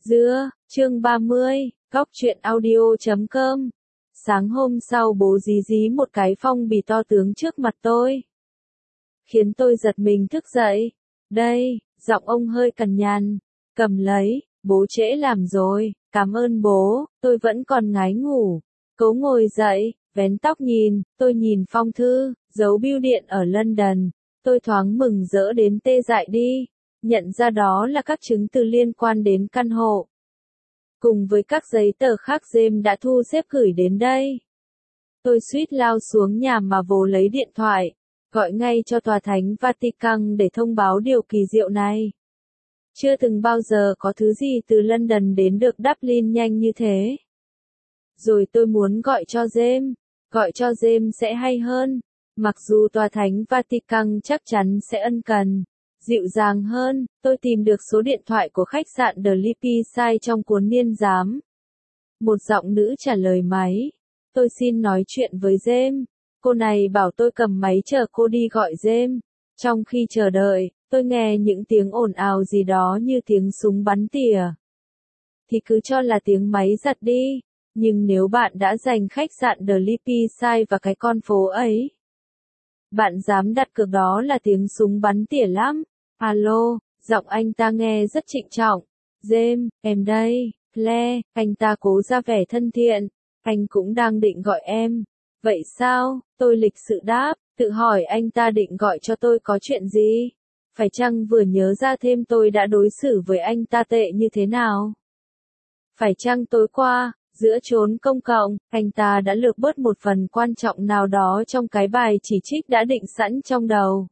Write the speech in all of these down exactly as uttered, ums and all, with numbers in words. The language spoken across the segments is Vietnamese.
Dưa, chương ba mươi, góc truyện audio chấm com. Sáng hôm sau bố dí dí một cái phong bì to tướng trước mặt tôi, khiến tôi giật mình thức dậy. Đây, giọng ông hơi cằn nhằn, cầm lấy, bố trễ làm rồi, cảm ơn bố, tôi vẫn còn ngái ngủ. Cố ngồi dậy, vén tóc nhìn, tôi nhìn phong thư, dấu bưu điện ở London, tôi thoáng mừng rỡ đến tê dại đi. Nhận ra đó là các chứng từ liên quan đến căn hộ, cùng với các giấy tờ khác James đã thu xếp gửi đến đây. Tôi suýt lao xuống nhà mà vồ lấy điện thoại, gọi ngay cho tòa thánh Vatican để thông báo điều kỳ diệu này. Chưa từng bao giờ có thứ gì từ London đến được Dublin nhanh như thế. Rồi tôi muốn gọi cho James, gọi cho James sẽ hay hơn, mặc dù tòa thánh Vatican chắc chắn sẽ ân cần. Dịu dàng hơn, tôi tìm được số điện thoại của khách sạn The Lippy trong cuốn niên giám. Một giọng nữ trả lời máy. Tôi xin nói chuyện với James. Cô này bảo tôi cầm máy chờ cô đi gọi James. Trong khi chờ đợi, tôi nghe những tiếng ồn ào gì đó như tiếng súng bắn tỉa. Thì cứ cho là tiếng máy giật đi. Nhưng nếu bạn đã giành khách sạn The Lippy và cái con phố ấy, bạn dám đặt cược đó là tiếng súng bắn tỉa lắm. Alo, giọng anh ta nghe rất trịnh trọng. James, em đây, Claire, anh ta cố ra vẻ thân thiện. Anh cũng đang định gọi em. Vậy sao? Tôi lịch sự đáp, tự hỏi anh ta định gọi cho tôi có chuyện gì? Phải chăng vừa nhớ ra thêm tôi đã đối xử với anh ta tệ như thế nào? Phải chăng tối qua, giữa chốn công cộng, anh ta đã lược bớt một phần quan trọng nào đó trong cái bài chỉ trích đã định sẵn trong đầu?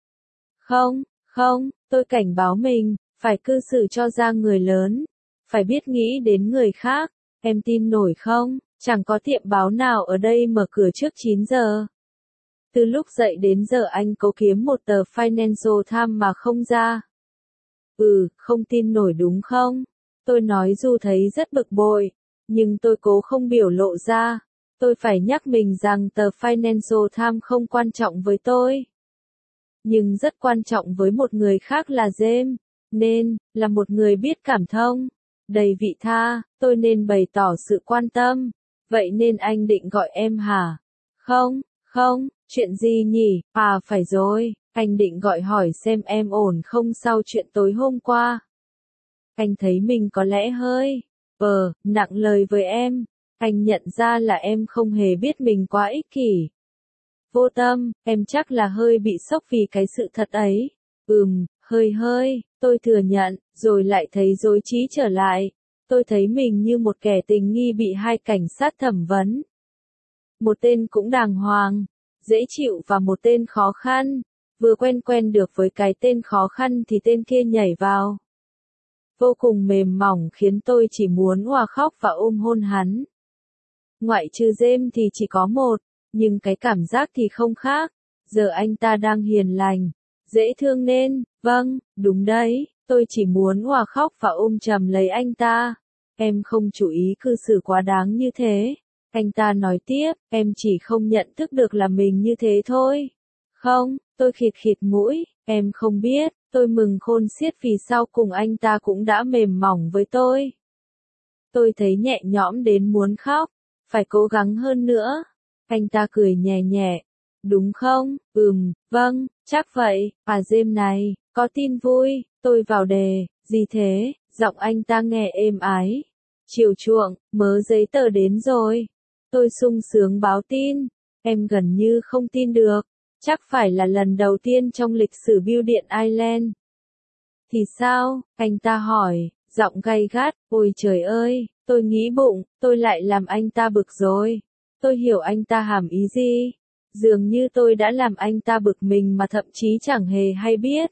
Không. Không, tôi cảnh báo mình, phải cư xử cho ra người lớn, phải biết nghĩ đến người khác. Em tin nổi không, chẳng có tiệm báo nào ở đây mở cửa trước chín giờ. Từ lúc dậy đến giờ anh cố kiếm một tờ Financial Times mà không ra. Ừ, không tin nổi đúng không? Tôi nói dù thấy rất bực bội, nhưng tôi cố không biểu lộ ra. Tôi phải nhắc mình rằng tờ Financial Times không quan trọng với tôi, nhưng rất quan trọng với một người khác là James, nên, là một người biết cảm thông, đầy vị tha, tôi nên bày tỏ sự quan tâm. Vậy nên anh định gọi em hả? Không, không, chuyện gì nhỉ? À phải rồi, anh định gọi hỏi xem em ổn không sau chuyện tối hôm qua. Anh thấy mình có lẽ hơi, ờ, nặng lời với em. Anh nhận ra là em không hề biết mình quá ích kỷ, vô tâm, em chắc là hơi bị sốc vì cái sự thật ấy. Ừm, hơi hơi, tôi thừa nhận, rồi lại thấy rối trí trở lại. Tôi thấy mình như một kẻ tình nghi bị hai cảnh sát thẩm vấn. Một tên cũng đàng hoàng, dễ chịu và một tên khó khăn. Vừa quen quen được với cái tên khó khăn thì tên kia nhảy vào. Vô cùng mềm mỏng khiến tôi chỉ muốn òa khóc và ôm hôn hắn. Ngoại trừ James thì chỉ có một. Nhưng cái cảm giác thì không khác. Giờ anh ta đang hiền lành, dễ thương nên, vâng, đúng đấy, tôi chỉ muốn òa khóc và ôm chầm lấy anh ta. Em không chú ý cư xử quá đáng như thế. Anh ta nói tiếp, em chỉ không nhận thức được là mình như thế thôi. Không, tôi khịt khịt mũi, em không biết, tôi mừng khôn xiết vì sau cùng anh ta cũng đã mềm mỏng với tôi. Tôi thấy nhẹ nhõm đến muốn khóc, phải cố gắng hơn nữa. Anh ta cười nhẹ nhẹ. Đúng không? Ừm, vâng, chắc vậy. À James này, có tin vui. Tôi vào đề. Gì thế? Giọng anh ta nghe êm ái, chiều chuộng. Mớ giấy tờ đến rồi. Tôi sung sướng báo tin. Em gần như không tin được. Chắc phải là lần đầu tiên trong lịch sử bưu điện Ireland. Thì sao? Anh ta hỏi, giọng gay gắt. Ôi trời ơi, tôi nghĩ bụng, tôi lại làm anh ta bực rồi. Tôi hiểu anh ta hàm ý gì. Dường như tôi đã làm anh ta bực mình mà thậm chí chẳng hề hay biết.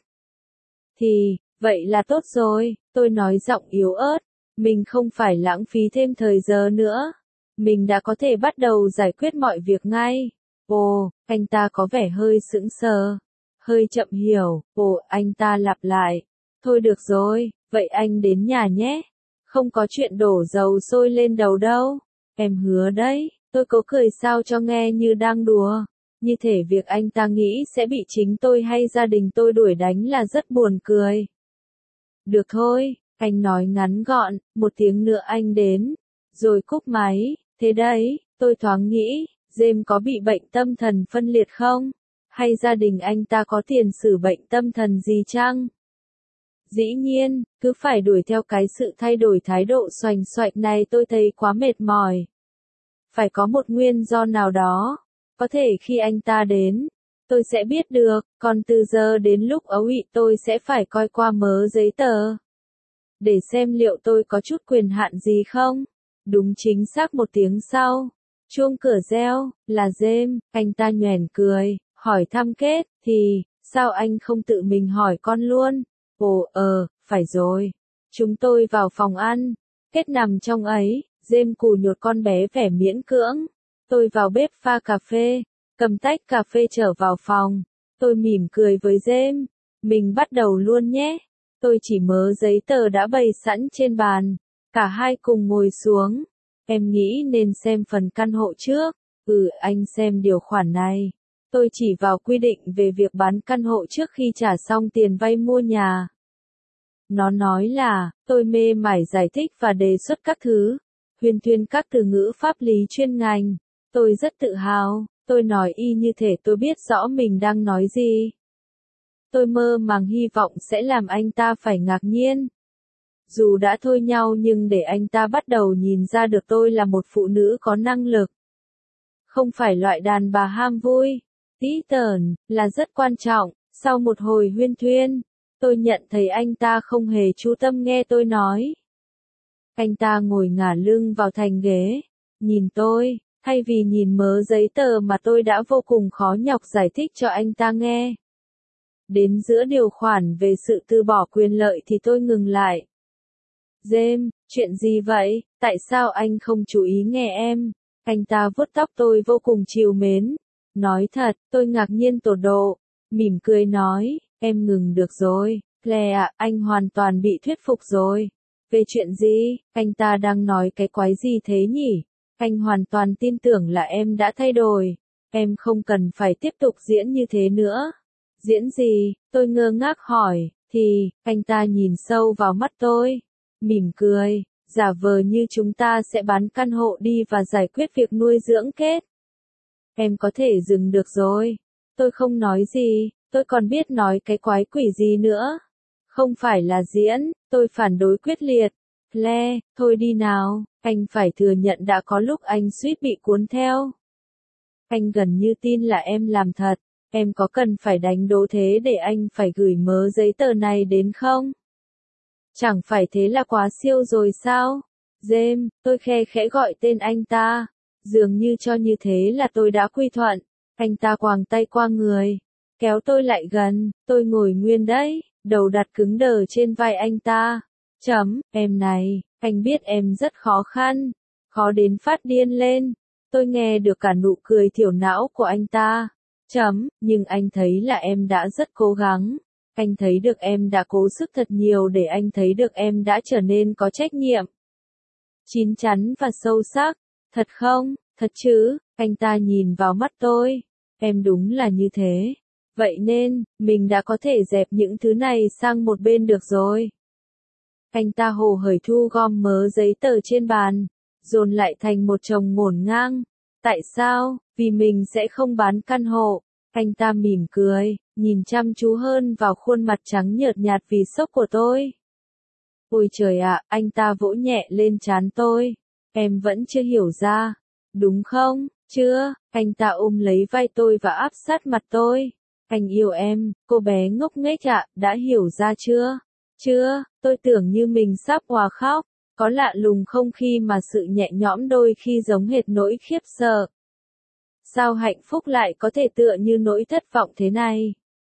Thì, vậy là tốt rồi, tôi nói giọng yếu ớt. Mình không phải lãng phí thêm thời giờ nữa. Mình đã có thể bắt đầu giải quyết mọi việc ngay. Ồ, anh ta có vẻ hơi sững sờ. Hơi chậm hiểu. Ồ, anh ta lặp lại. Thôi được rồi, vậy anh đến nhà nhé. Không có chuyện đổ dầu sôi lên đầu đâu. Em hứa đấy. Tôi cố cười sao cho nghe như đang đùa. Như thể việc anh ta nghĩ sẽ bị chính tôi hay gia đình tôi đuổi đánh là rất buồn cười. Được thôi, Anh nói ngắn gọn, một tiếng nữa anh đến. Rồi cúp máy, thế đấy, tôi thoáng nghĩ, James có bị bệnh tâm thần phân liệt không? Hay gia đình anh ta có tiền sử bệnh tâm thần gì chăng? Dĩ nhiên, cứ phải đuổi theo cái sự thay đổi thái độ xoành xoạch này tôi thấy quá mệt mỏi. Phải có một nguyên do nào đó. Có thể khi anh ta đến, tôi sẽ biết được, còn từ giờ đến lúc ấu ị tôi sẽ phải coi qua mớ giấy tờ. Để xem liệu tôi có chút quyền hạn gì không? Đúng chính xác một tiếng sau. Chuông cửa reo, là James, anh ta nhoẻn cười, hỏi thăm Kết, thì, sao anh không tự mình hỏi con luôn? Ồ, ờ, phải rồi. Chúng tôi vào phòng ăn. Kết nằm trong ấy, James cù nhột con bé vẻ miễn cưỡng. Tôi vào bếp pha cà phê, cầm tách cà phê trở vào phòng. Tôi mỉm cười với James. Mình bắt đầu luôn nhé. Tôi chỉ mớ giấy tờ đã bày sẵn trên bàn. Cả hai cùng ngồi xuống. Em nghĩ nên xem phần căn hộ trước. Ừ, anh xem điều khoản này. Tôi chỉ vào quy định về việc bán căn hộ trước khi trả xong tiền vay mua nhà. Nó nói là, tôi mê mải giải thích và đề xuất các thứ. Huyên thuyên các từ ngữ pháp lý chuyên ngành. Tôi rất tự hào. Tôi nói y như thể tôi biết rõ mình đang nói gì. Tôi mơ màng hy vọng sẽ làm anh ta phải ngạc nhiên. Dù đã thôi nhau nhưng để anh ta bắt đầu nhìn ra được tôi là một phụ nữ có năng lực. Không phải loại đàn bà ham vui. Tí tởn, là rất quan trọng. Sau một hồi huyên thuyên, tôi nhận thấy anh ta không hề chú tâm nghe tôi nói. Anh ta ngồi ngả lưng vào thành ghế, nhìn tôi, thay vì nhìn mớ giấy tờ mà tôi đã vô cùng khó nhọc giải thích cho anh ta nghe. Đến giữa điều khoản về sự từ bỏ quyền lợi thì tôi ngừng lại. James, chuyện gì vậy? Tại sao anh không chú ý nghe em? Anh ta vuốt tóc tôi vô cùng trìu mến. Nói thật, tôi ngạc nhiên tột độ. Mỉm cười nói, em ngừng được rồi. Claire ạ, anh hoàn toàn bị thuyết phục rồi. Về chuyện gì? Anh ta đang nói cái quái gì thế nhỉ? Anh hoàn toàn tin tưởng là em đã thay đổi. Em không cần phải tiếp tục diễn như thế nữa. Diễn gì? Tôi ngơ ngác hỏi. Thì, anh ta nhìn sâu vào mắt tôi. Mỉm cười, giả vờ như chúng ta sẽ bán căn hộ đi và giải quyết việc nuôi dưỡng Kết. Em có thể dừng được rồi. Tôi không nói gì, tôi còn biết nói cái quái quỷ gì nữa. Không phải là diễn, tôi phản đối quyết liệt. Claire, thôi đi nào, anh phải thừa nhận đã có lúc anh suýt bị cuốn theo. Anh gần như tin là em làm thật, em có cần phải đánh đố thế để anh phải gửi mớ giấy tờ này đến không? Chẳng phải thế là quá siêu rồi sao? James, tôi khe khẽ gọi tên anh ta. Dường như cho như thế là tôi đã quy thuận. Anh ta quàng tay qua người, kéo tôi lại gần, tôi ngồi nguyên đấy, đầu đặt cứng đờ trên vai anh ta. Chấm, em này, anh biết em rất khó khăn, khó đến phát điên lên. Tôi nghe được cả nụ cười thiểu não của anh ta. Chấm, nhưng anh thấy là em đã rất cố gắng. Anh thấy được em đã cố sức thật nhiều để anh thấy được em đã trở nên có trách nhiệm. Chín chắn và sâu sắc. Thật không? Thật chứ? Anh ta nhìn vào mắt tôi. Em đúng là như thế. Vậy nên, mình đã có thể dẹp những thứ này sang một bên được rồi. Anh ta hồ hởi thu gom mớ giấy tờ trên bàn, dồn lại thành một chồng ngổn ngang. Tại sao? Vì mình sẽ không bán căn hộ. Anh ta mỉm cười, nhìn chăm chú hơn vào khuôn mặt trắng nhợt nhạt vì sốc của tôi. Ôi trời ạ, anh ta vỗ nhẹ lên trán tôi. Em vẫn chưa hiểu ra. Đúng không? Chưa? Anh ta ôm lấy vai tôi và áp sát mặt tôi. Anh yêu em, cô bé ngốc nghếch ạ, đã hiểu ra chưa? Chưa, tôi tưởng như mình sắp òa khóc. Có lạ lùng không khi mà sự nhẹ nhõm đôi khi giống hệt nỗi khiếp sợ. Sao hạnh phúc lại có thể tựa như nỗi thất vọng thế này?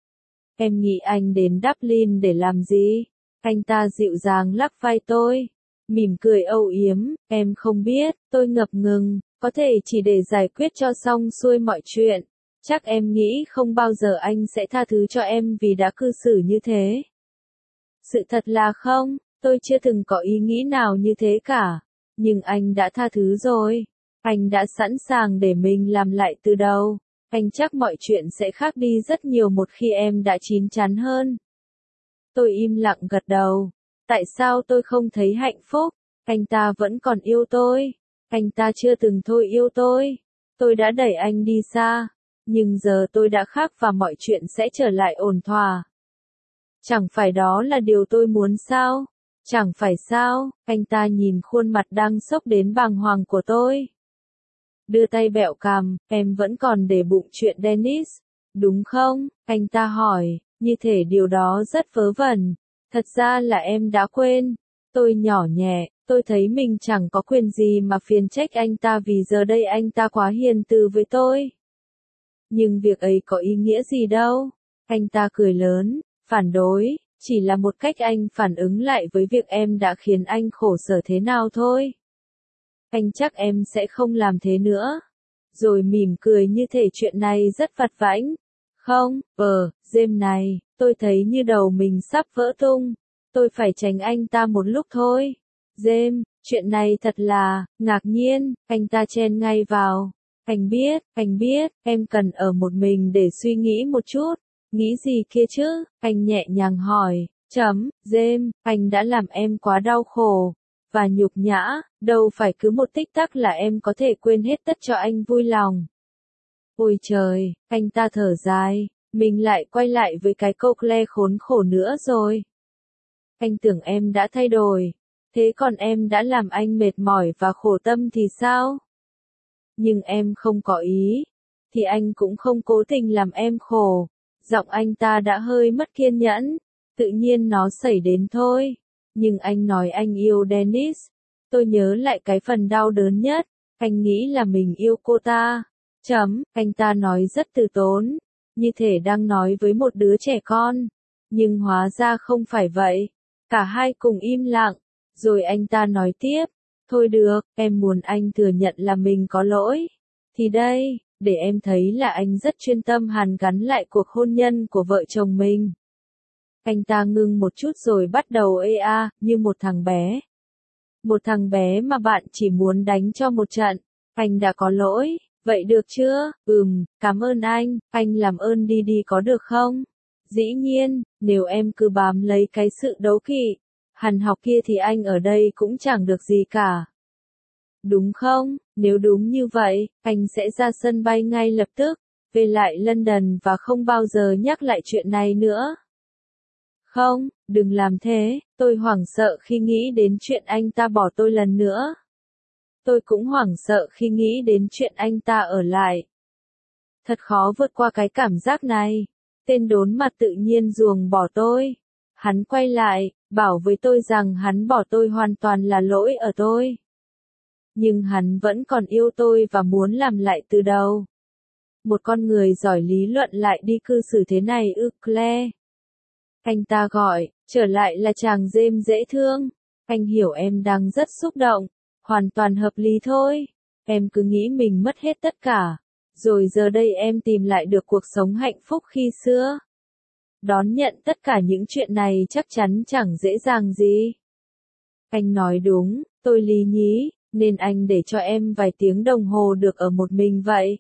Em nghĩ anh đến Dublin để làm gì? Anh ta dịu dàng lắc vai tôi, mỉm cười âu yếm, em không biết, tôi ngập ngừng, có thể chỉ để giải quyết cho xong xuôi mọi chuyện. Chắc em nghĩ không bao giờ anh sẽ tha thứ cho em vì đã cư xử như thế. Sự thật là không, tôi chưa từng có ý nghĩ nào như thế cả. Nhưng anh đã tha thứ rồi. Anh đã sẵn sàng để mình làm lại từ đầu. Anh chắc mọi chuyện sẽ khác đi rất nhiều một khi em đã chín chắn hơn. Tôi im lặng gật đầu. Tại sao tôi không thấy hạnh phúc? Anh ta vẫn còn yêu tôi. Anh ta chưa từng thôi yêu tôi. Tôi đã đẩy anh đi xa. Nhưng giờ tôi đã khác và mọi chuyện sẽ trở lại ổn thỏa. Chẳng phải đó là điều tôi muốn sao? Chẳng phải sao? Anh ta nhìn khuôn mặt đang sốc đến bàng hoàng của tôi. Đưa tay bẹo cằm, em vẫn còn để bụng chuyện Dennis, đúng không? Anh ta hỏi, như thể điều đó rất vớ vẩn. Thật ra là em đã quên. Tôi nhỏ nhẹ, tôi thấy mình chẳng có quyền gì mà phiền trách anh ta vì giờ đây anh ta quá hiền từ với tôi. Nhưng việc ấy có ý nghĩa gì đâu. Anh ta cười lớn, phản đối, chỉ là một cách anh phản ứng lại với việc em đã khiến anh khổ sở thế nào thôi. Anh chắc em sẽ không làm thế nữa. Rồi mỉm cười như thể chuyện này rất vặt vãnh. Không, ờ, James này, tôi thấy như đầu mình sắp vỡ tung. Tôi phải tránh anh ta một lúc thôi. James, chuyện này thật là, ngạc nhiên, anh ta chen ngay vào. Anh biết, anh biết, em cần ở một mình để suy nghĩ một chút. Nghĩ gì kia chứ? Anh nhẹ nhàng hỏi. Chấm, James, anh đã làm em quá đau khổ và nhục nhã, đâu phải cứ một tích tắc là em có thể quên hết tất cho anh vui lòng. Ôi trời, anh ta thở dài, mình lại quay lại với cái câu Claire khốn khổ nữa rồi. Anh tưởng em đã thay đổi, thế còn em đã làm anh mệt mỏi và khổ tâm thì sao? Nhưng em không có ý, thì anh cũng không cố tình làm em khổ. Giọng anh ta đã hơi mất kiên nhẫn, tự nhiên nó xảy đến thôi. Nhưng anh nói anh yêu Dennis. Tôi nhớ lại cái phần đau đớn nhất, anh nghĩ là mình yêu cô ta. Chấm, anh ta nói rất từ tốn, như thể đang nói với một đứa trẻ con. Nhưng hóa ra không phải vậy. Cả hai cùng im lặng, rồi anh ta nói tiếp. Thôi được, em muốn anh thừa nhận là mình có lỗi. Thì đây, để em thấy là anh rất chuyên tâm hàn gắn lại cuộc hôn nhân của vợ chồng mình. Anh ta ngưng một chút rồi bắt đầu ê a, như một thằng bé. Một thằng bé mà bạn chỉ muốn đánh cho một trận. Anh đã có lỗi, vậy được chưa? Ừm, cảm ơn anh, anh làm ơn đi đi có được không? Dĩ nhiên, nếu em cứ bám lấy cái sự đố kỵ, hằn học kia thì anh ở đây cũng chẳng được gì cả. Đúng không? Nếu đúng như vậy, anh sẽ ra sân bay ngay lập tức, về lại London và không bao giờ nhắc lại chuyện này nữa. Không, đừng làm thế, tôi hoảng sợ khi nghĩ đến chuyện anh ta bỏ tôi lần nữa. Tôi cũng hoảng sợ khi nghĩ đến chuyện anh ta ở lại. Thật khó vượt qua cái cảm giác này. Tên đốn mặt tự nhiên ruồng bỏ tôi. Hắn quay lại, bảo với tôi rằng hắn bỏ tôi hoàn toàn là lỗi ở tôi. Nhưng hắn vẫn còn yêu tôi và muốn làm lại từ đầu. Một con người giỏi lý luận lại đi cư xử thế này ư Claire. Anh ta gọi, trở lại là chàng James dễ thương. Anh hiểu em đang rất xúc động. Hoàn toàn hợp lý thôi. Em cứ nghĩ mình mất hết tất cả. Rồi giờ đây em tìm lại được cuộc sống hạnh phúc khi xưa. Đón nhận tất cả những chuyện này chắc chắn chẳng dễ dàng gì. Anh nói đúng, tôi lý nhí, nên anh để cho em vài tiếng đồng hồ được ở một mình vậy.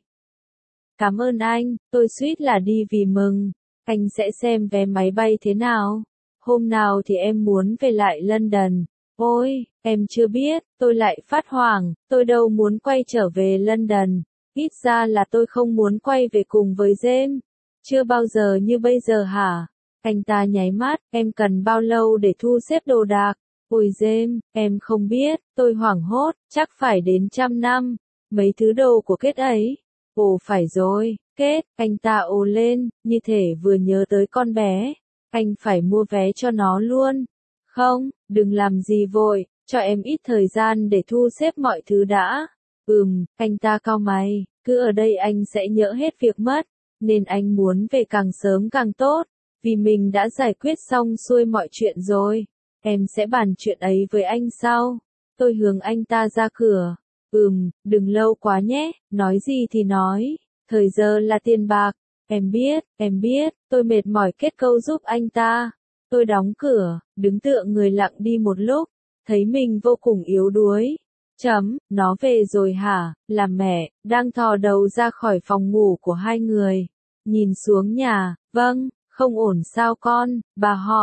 Cảm ơn anh, tôi suýt là đi vì mừng. Anh sẽ xem vé máy bay thế nào. Hôm nào thì em muốn về lại London. Ôi, em chưa biết, tôi lại phát hoảng, tôi đâu muốn quay trở về London. Ít ra là tôi không muốn quay về cùng với James. Chưa bao giờ như bây giờ hả? Anh ta nháy mắt, em cần bao lâu để thu xếp đồ đạc? Ôi James, em không biết, tôi hoảng hốt, chắc phải đến trăm năm. Mấy thứ đồ của Kết ấy. Ồ phải rồi, Kết, anh ta ồ lên, như thể vừa nhớ tới con bé. Anh phải mua vé cho nó luôn. Không, đừng làm gì vội, cho em ít thời gian để thu xếp mọi thứ đã. Ừm, anh ta cau mày, cứ ở đây anh sẽ nhỡ hết việc mất, nên anh muốn về càng sớm càng tốt, vì mình đã giải quyết xong xuôi mọi chuyện rồi. Em sẽ bàn chuyện ấy với anh sau. Tôi hướng anh ta ra cửa. Ừm, đừng lâu quá nhé, nói gì thì nói, thời giờ là tiền bạc. Em biết, em biết, tôi mệt mỏi kết câu giúp anh ta. Tôi đóng cửa, đứng tựa người lặng đi một lúc, thấy mình vô cùng yếu đuối. Chấm, nó về rồi hả, làm mẹ, đang thò đầu ra khỏi phòng ngủ của hai người. Nhìn xuống nhà, vâng, không ổn sao con, bà hỏi,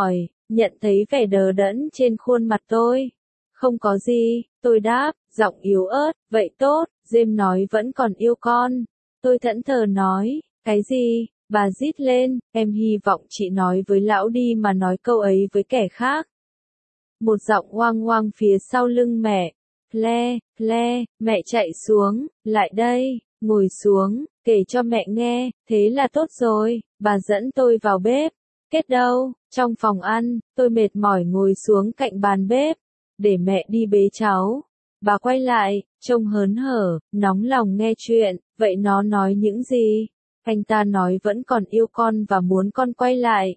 nhận thấy vẻ đờ đẫn trên khuôn mặt tôi. Không có gì, tôi đáp, giọng yếu ớt, vậy tốt, James nói vẫn còn yêu con. Tôi thẫn thờ nói, cái gì, bà rít lên, em hy vọng chị nói với lão đi mà nói câu ấy với kẻ khác. Một giọng oang oang phía sau lưng mẹ, Claire, Claire, mẹ chạy xuống, lại đây, ngồi xuống, kể cho mẹ nghe, thế là tốt rồi, bà dẫn tôi vào bếp. Kết đâu, trong phòng ăn, tôi mệt mỏi ngồi xuống cạnh bàn bếp, để mẹ đi bế cháu. Bà quay lại, trông hớn hở, nóng lòng nghe chuyện, vậy nó nói những gì? Anh ta nói vẫn còn yêu con và muốn con quay lại.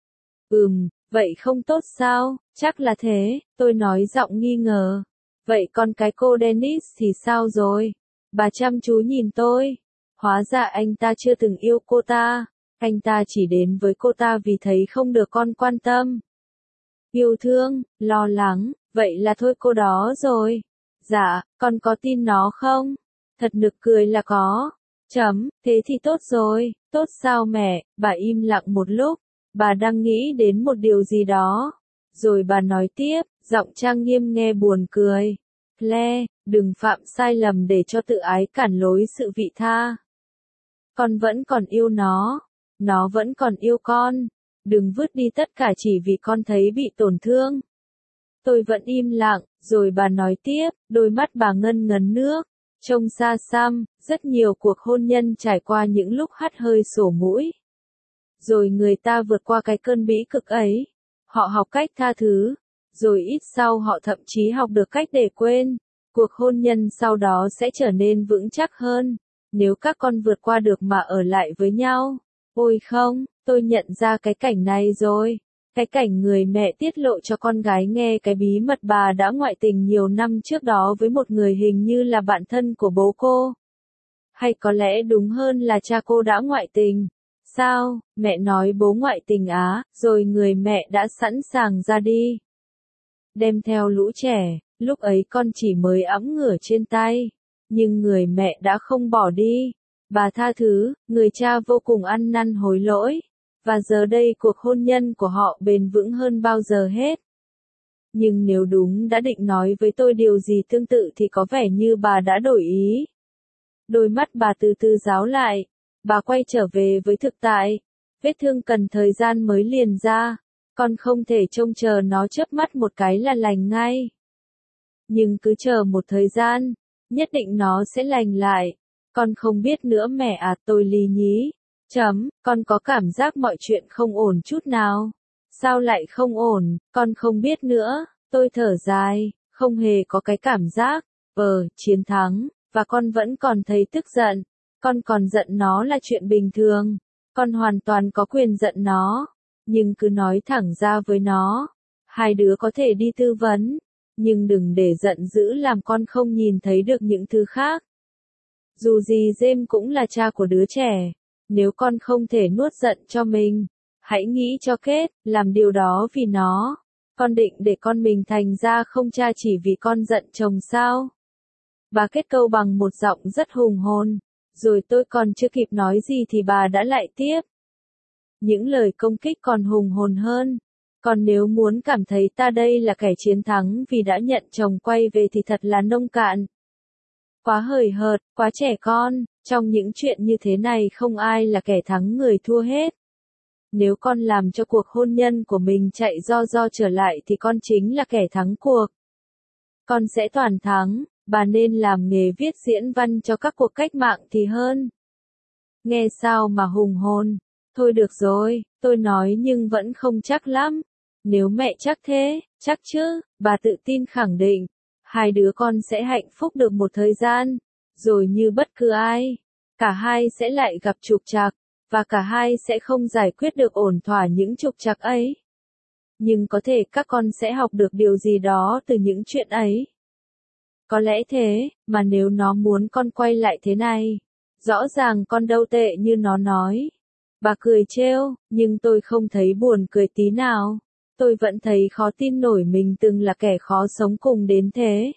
Ừm, vậy không tốt sao? Chắc là thế, tôi nói giọng nghi ngờ. Vậy con cái cô Dennis thì sao rồi? Bà chăm chú nhìn tôi. Hóa ra anh ta chưa từng yêu cô ta. Anh ta chỉ đến với cô ta vì thấy không được con quan tâm. Yêu thương, lo lắng, vậy là thôi cô đó rồi. Dạ, con có tin nó không? Thật nực cười là có. Chấm, thế thì tốt rồi, tốt sao mẹ? Bà im lặng một lúc, bà đang nghĩ đến một điều gì đó. Rồi bà nói tiếp, giọng trang nghiêm nghe buồn cười. Claire, đừng phạm sai lầm để cho tự ái cản lối sự vị tha. Con vẫn còn yêu nó, nó vẫn còn yêu con. Đừng vứt đi tất cả chỉ vì con thấy bị tổn thương. Tôi vẫn im lặng, rồi bà nói tiếp, đôi mắt bà ngân ngấn nước. Trông xa xăm, rất nhiều cuộc hôn nhân trải qua những lúc hắt hơi sổ mũi. Rồi người ta vượt qua cái cơn bĩ cực ấy. Họ học cách tha thứ. Rồi ít sau họ thậm chí học được cách để quên. Cuộc hôn nhân sau đó sẽ trở nên vững chắc hơn. Nếu các con vượt qua được mà ở lại với nhau. Ôi không, tôi nhận ra cái cảnh này rồi. Cái cảnh người mẹ tiết lộ cho con gái nghe cái bí mật bà đã ngoại tình nhiều năm trước đó với một người hình như là bạn thân của bố cô. Hay có lẽ đúng hơn là cha cô đã ngoại tình. Sao, mẹ nói bố ngoại tình á, rồi người mẹ đã sẵn sàng ra đi. Đem theo lũ trẻ, lúc ấy con chỉ mới ẵm ngửa trên tay. Nhưng người mẹ đã không bỏ đi. Bà tha thứ, người cha vô cùng ăn năn hối lỗi. Và giờ đây cuộc hôn nhân của họ bền vững hơn bao giờ hết. Nhưng nếu đúng đã định nói với tôi điều gì tương tự thì có vẻ như bà đã đổi ý. Đôi mắt bà từ từ ráo lại. Bà quay trở về với thực tại. Vết thương cần thời gian mới liền ra. Con không thể trông chờ nó chớp mắt một cái là lành ngay. Nhưng cứ chờ một thời gian, nhất định nó sẽ lành lại. Con không biết nữa mẹ à, tôi lý nhí. Chấm, con có cảm giác mọi chuyện không ổn chút nào. Sao lại không ổn, con không biết nữa. Tôi thở dài, không hề có cái cảm giác, ờ, chiến thắng, và con vẫn còn thấy tức giận. Con còn giận nó là chuyện bình thường. Con hoàn toàn có quyền giận nó. Nhưng cứ nói thẳng ra với nó. Hai đứa có thể đi tư vấn. Nhưng đừng để giận dữ làm con không nhìn thấy được những thứ khác. Dù gì James cũng là cha của đứa trẻ. Nếu con không thể nuốt giận cho mình, hãy nghĩ cho kết, làm điều đó vì nó. Con định để con mình thành ra không cha chỉ vì con giận chồng sao? Bà kết câu bằng một giọng rất hùng hồn. Rồi tôi còn chưa kịp nói gì thì bà đã lại tiếp. Những lời công kích còn hùng hồn hơn. Còn nếu muốn cảm thấy ta đây là kẻ chiến thắng vì đã nhận chồng quay về thì thật là nông cạn. Quá hời hợt, quá trẻ con, trong những chuyện như thế này không ai là kẻ thắng người thua hết. Nếu con làm cho cuộc hôn nhân của mình chạy do do trở lại thì con chính là kẻ thắng cuộc. Con sẽ toàn thắng, bà nên làm nghề viết diễn văn cho các cuộc cách mạng thì hơn. Nghe sao mà hùng hồn. Thôi được rồi, tôi nói nhưng vẫn không chắc lắm. Nếu mẹ chắc thế, chắc chứ, bà tự tin khẳng định. Hai đứa con sẽ hạnh phúc được một thời gian. Rồi như bất cứ ai, cả hai sẽ lại gặp trục trặc. Và cả hai sẽ không giải quyết được ổn thỏa những trục trặc ấy. Nhưng có thể các con sẽ học được điều gì đó từ những chuyện ấy. Có lẽ thế, mà nếu nó muốn con quay lại thế này. Rõ ràng con đâu tệ như nó nói. Bà cười trêu, nhưng tôi không thấy buồn cười tí nào. Tôi vẫn thấy khó tin nổi mình từng là kẻ khó sống cùng đến thế.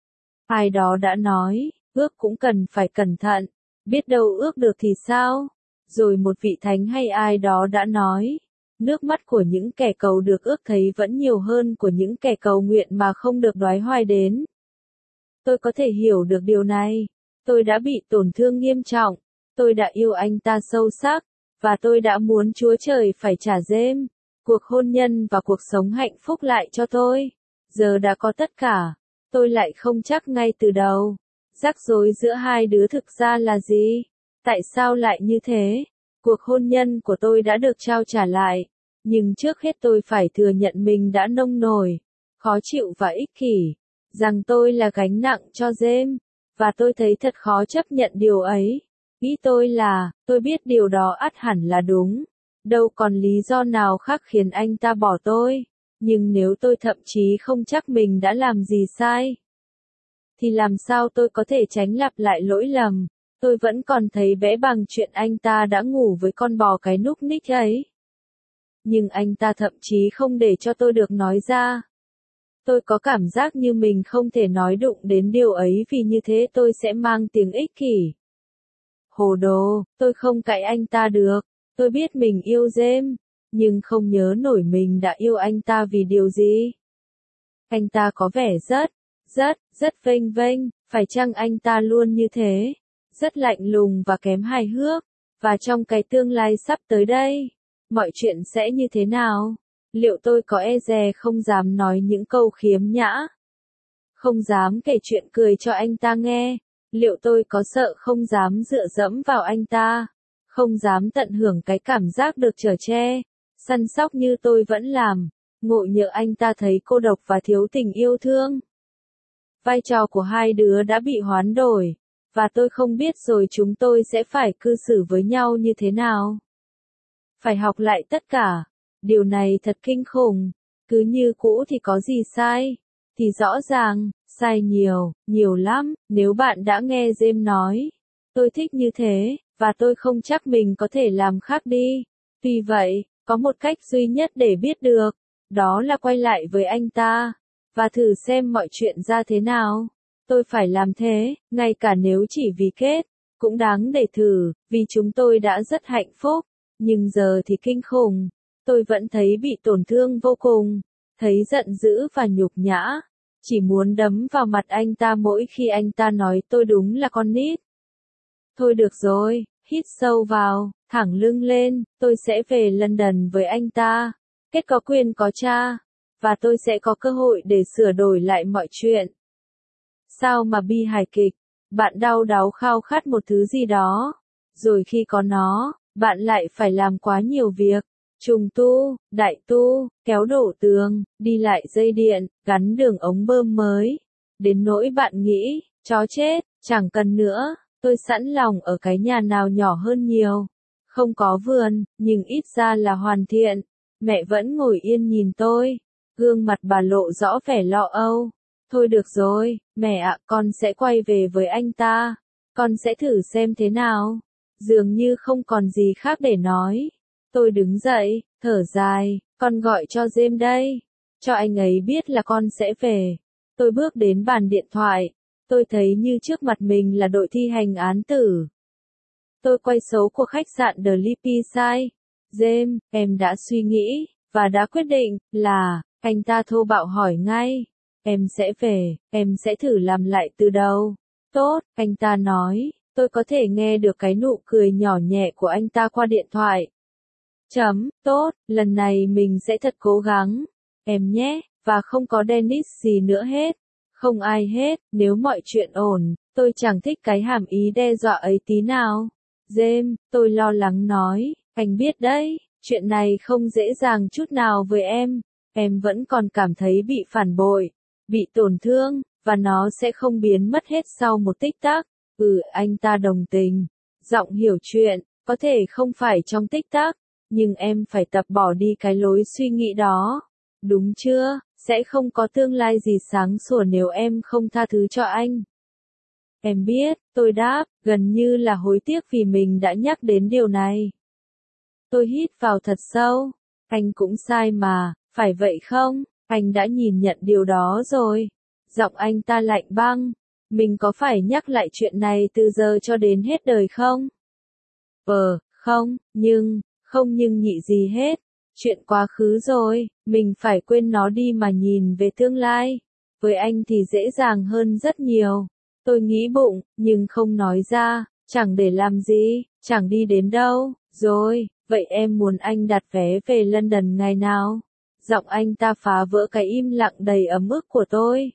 Ai đó đã nói, ước cũng cần phải cẩn thận. Biết đâu ước được thì sao? Rồi một vị thánh hay ai đó đã nói, Nước mắt của những kẻ cầu được ước thấy vẫn nhiều hơn của những kẻ cầu nguyện mà không được đoái hoài đến. Tôi có thể hiểu được điều này. Tôi đã bị tổn thương nghiêm trọng. Tôi đã yêu anh ta sâu sắc. Và tôi đã muốn Chúa Trời phải trả James, cuộc hôn nhân và cuộc sống hạnh phúc lại cho tôi. Giờ đã có tất cả. Tôi lại không chắc ngay từ đầu. Rắc rối giữa hai đứa thực ra là gì? Tại sao lại như thế? Cuộc hôn nhân của tôi đã được trao trả lại. Nhưng trước hết tôi phải thừa nhận mình đã nông nổi, khó chịu và ích kỷ. Rằng tôi là gánh nặng cho James. Và tôi thấy thật khó chấp nhận điều ấy. Ý tôi là, tôi biết điều đó ắt hẳn là đúng. Đâu còn lý do nào khác khiến anh ta bỏ tôi. Nhưng nếu tôi thậm chí không chắc mình đã làm gì sai, thì làm sao tôi có thể tránh lặp lại lỗi lầm. Tôi vẫn còn thấy bẽ bàng chuyện anh ta đã ngủ với con bò cái núc ních ấy. Nhưng anh ta thậm chí không để cho tôi được nói ra. Tôi có cảm giác như mình không thể nói đụng đến điều ấy vì như thế tôi sẽ mang tiếng ích kỷ. Hồ đồ, tôi không cãi anh ta được. Tôi biết mình yêu James, nhưng không nhớ nổi mình đã yêu anh ta vì điều gì. Anh ta có vẻ rất, rất, rất vênh vênh, phải chăng anh ta luôn như thế? Rất lạnh lùng và kém hài hước. Và trong cái tương lai sắp tới đây, mọi chuyện sẽ như thế nào? Liệu tôi có e dè không dám nói những câu khiếm nhã? Không dám kể chuyện cười cho anh ta nghe? Liệu tôi có sợ không dám dựa dẫm vào anh ta? Không dám tận hưởng cái cảm giác được chở che, săn sóc như tôi vẫn làm, ngộ nhỡ anh ta thấy cô độc và thiếu tình yêu thương? Vai trò của hai đứa đã bị hoán đổi, và tôi không biết rồi chúng tôi sẽ phải cư xử với nhau như thế nào. Phải học lại tất cả. Điều này thật kinh khủng. Cứ như cũ thì có gì sai? Thì rõ ràng, sai nhiều, nhiều lắm. Nếu bạn đã nghe James nói, tôi thích như thế, và tôi không chắc mình có thể làm khác đi. Tuy vậy, có một cách duy nhất để biết được, đó là quay lại với anh ta, và thử xem mọi chuyện ra thế nào. Tôi phải làm thế, ngay cả nếu chỉ vì kết, cũng đáng để thử, vì chúng tôi đã rất hạnh phúc. Nhưng giờ thì kinh khủng. Tôi vẫn thấy bị tổn thương vô cùng, thấy giận dữ và nhục nhã. Chỉ muốn đấm vào mặt anh ta mỗi khi anh ta nói tôi đúng là con nít. Thôi được rồi, hít sâu vào, thẳng lưng lên, tôi sẽ về London với anh ta. Kết có quyền có cha, và tôi sẽ có cơ hội để sửa đổi lại mọi chuyện. Sao mà bi hài kịch, bạn đau đáu khao khát một thứ gì đó, rồi khi có nó, bạn lại phải làm quá nhiều việc. Trùng tu, đại tu, kéo đổ tường, đi lại dây điện, gắn đường ống bơm mới. Đến nỗi bạn nghĩ, chó chết, chẳng cần nữa, tôi sẵn lòng ở cái nhà nào nhỏ hơn nhiều. Không có vườn, nhưng ít ra là hoàn thiện. Mẹ vẫn ngồi yên nhìn tôi. Gương mặt bà lộ rõ vẻ lo âu. Thôi được rồi, mẹ ạ, con sẽ quay về với anh ta. Con sẽ thử xem thế nào. Dường như không còn gì khác để nói. Tôi đứng dậy, thở dài, con gọi cho James đây. Cho anh ấy biết là con sẽ về. Tôi bước đến bàn điện thoại. Tôi thấy như trước mặt mình là đội thi hành án tử. Tôi quay số của khách sạn The Leapside. James, em đã suy nghĩ, và đã quyết định, là, anh ta thô bạo hỏi ngay. Em sẽ về, em sẽ thử làm lại từ đầu. Tốt, anh ta nói. Tôi có thể nghe được cái nụ cười nhỏ nhẹ của anh ta qua điện thoại. Chấm, tốt, lần này mình sẽ thật cố gắng. Em nhé, và không có Dennis gì nữa hết. Không ai hết, nếu mọi chuyện ổn, tôi chẳng thích cái hàm ý đe dọa ấy tí nào. James, tôi lo lắng nói, anh biết đấy, chuyện này không dễ dàng chút nào với em. Em vẫn còn cảm thấy bị phản bội, bị tổn thương, và nó sẽ không biến mất hết sau một tích tắc. Ừ, anh ta đồng tình. Giọng hiểu chuyện, có thể không phải trong tích tắc, nhưng em phải tập bỏ đi cái lối suy nghĩ đó. Đúng chưa? Sẽ không có tương lai gì sáng sủa nếu em không tha thứ cho anh. Em biết, tôi đáp, gần như là hối tiếc vì mình đã nhắc đến điều này. Tôi hít vào thật sâu. Anh cũng sai mà, phải vậy không? Anh đã nhìn nhận điều đó rồi. Giọng anh ta lạnh băng. Mình có phải nhắc lại chuyện này từ giờ cho đến hết đời không? Ờ, không, nhưng, không nhưng nhị gì hết. Chuyện quá khứ rồi, mình phải quên nó đi mà nhìn về tương lai. Với anh thì dễ dàng hơn rất nhiều. Tôi nghĩ bụng, nhưng không nói ra, chẳng để làm gì, chẳng đi đến đâu. Rồi, vậy em muốn anh đặt vé về London ngày nào? Giọng anh ta phá vỡ cái im lặng đầy ấm ức của tôi.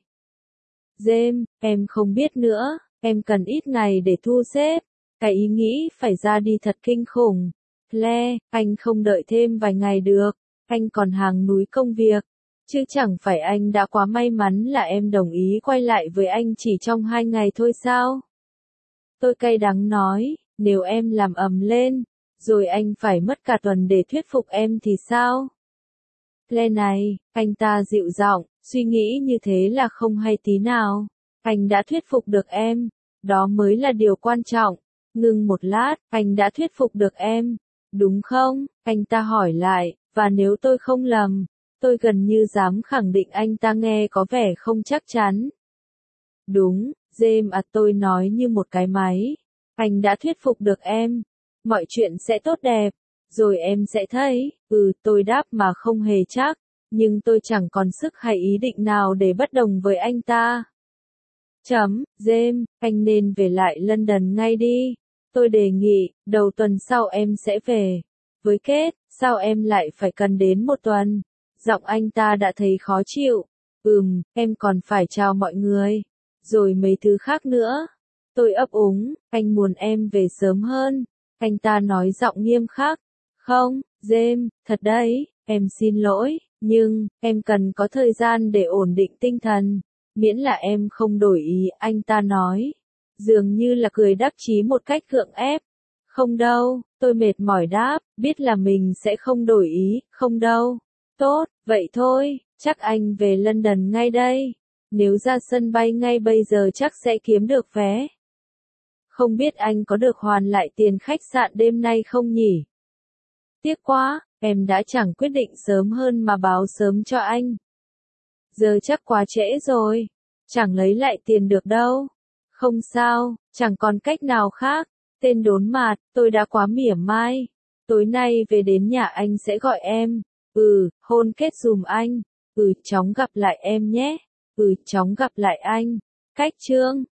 James, em không biết nữa, em cần ít ngày để thu xếp. Cái ý nghĩ phải ra đi thật kinh khủng. Claire, anh không đợi thêm vài ngày được, anh còn hàng núi công việc. Chứ chẳng phải anh đã quá may mắn là em đồng ý quay lại với anh chỉ trong hai ngày thôi sao? Tôi cay đắng nói, nếu em làm ầm lên, rồi anh phải mất cả tuần để thuyết phục em thì sao? Claire này, anh ta dịu giọng, suy nghĩ như thế là không hay tí nào. Anh đã thuyết phục được em, đó mới là điều quan trọng. Ngừng một lát, anh đã thuyết phục được em, đúng không? Anh ta hỏi lại, và nếu tôi không lầm, tôi gần như dám khẳng định anh ta nghe có vẻ không chắc chắn. Đúng, James à, tôi nói như một cái máy. Anh đã thuyết phục được em. Mọi chuyện sẽ tốt đẹp. Rồi em sẽ thấy, ừ, tôi đáp mà không hề chắc. Nhưng tôi chẳng còn sức hay ý định nào để bất đồng với anh ta. Chấm, James, anh nên về lại London ngay đi. Tôi đề nghị, đầu tuần sau em sẽ về. Với Kết, sao em lại phải cần đến một tuần? Giọng anh ta đã thấy khó chịu. Ừm, em còn phải chào mọi người. Rồi mấy thứ khác nữa. Tôi ấp úng, anh muốn em về sớm hơn. Anh ta nói giọng nghiêm khắc. Không, James, thật đấy, em xin lỗi, nhưng, em cần có thời gian để ổn định tinh thần. Miễn là em không đổi ý, anh ta nói. Dường như là cười đắc chí một cách gượng ép. Không đâu, tôi mệt mỏi đáp, biết là mình sẽ không đổi ý, không đâu. Tốt, vậy thôi, chắc anh về London ngay đây. Nếu ra sân bay ngay bây giờ chắc sẽ kiếm được vé. Không biết anh có được hoàn lại tiền khách sạn đêm nay không nhỉ? Tiếc quá, em đã chẳng quyết định sớm hơn mà báo sớm cho anh. Giờ chắc quá trễ rồi, chẳng lấy lại tiền được đâu. Không sao, chẳng còn cách nào khác. Tên đốn mạt, tôi đã quá mỉa mai. Tối nay về đến nhà anh sẽ gọi em. Ừ, hôn Kết dùm anh. Ừ, chóng gặp lại em nhé. Ừ, chóng gặp lại anh. Cách chương